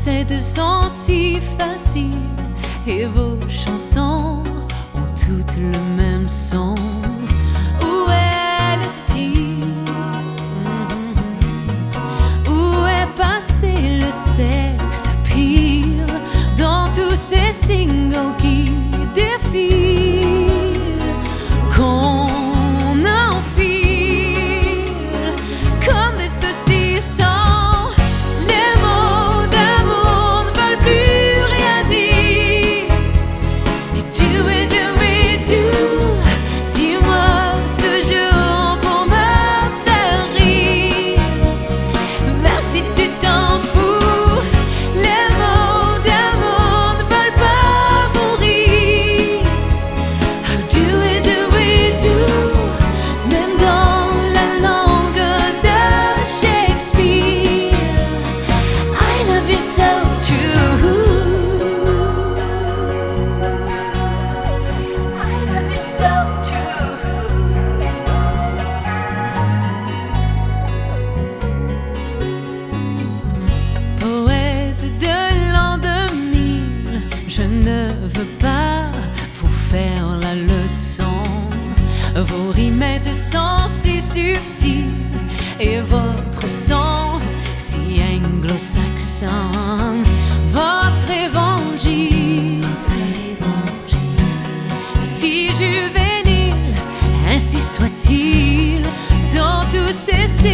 recettes sont si faciles et vos chansons ont toutes le même son. Où est le style? Où est passé le sexe pire dans tous ces singles qui défilent? Qu'on enfile comme des saucissons. Je ne veux pas vous faire la leçon. Vos rimettes sont si subtiles et votre son si anglo-saxon. Votre évangile si juvénile, ainsi soit-il. Dans tous ces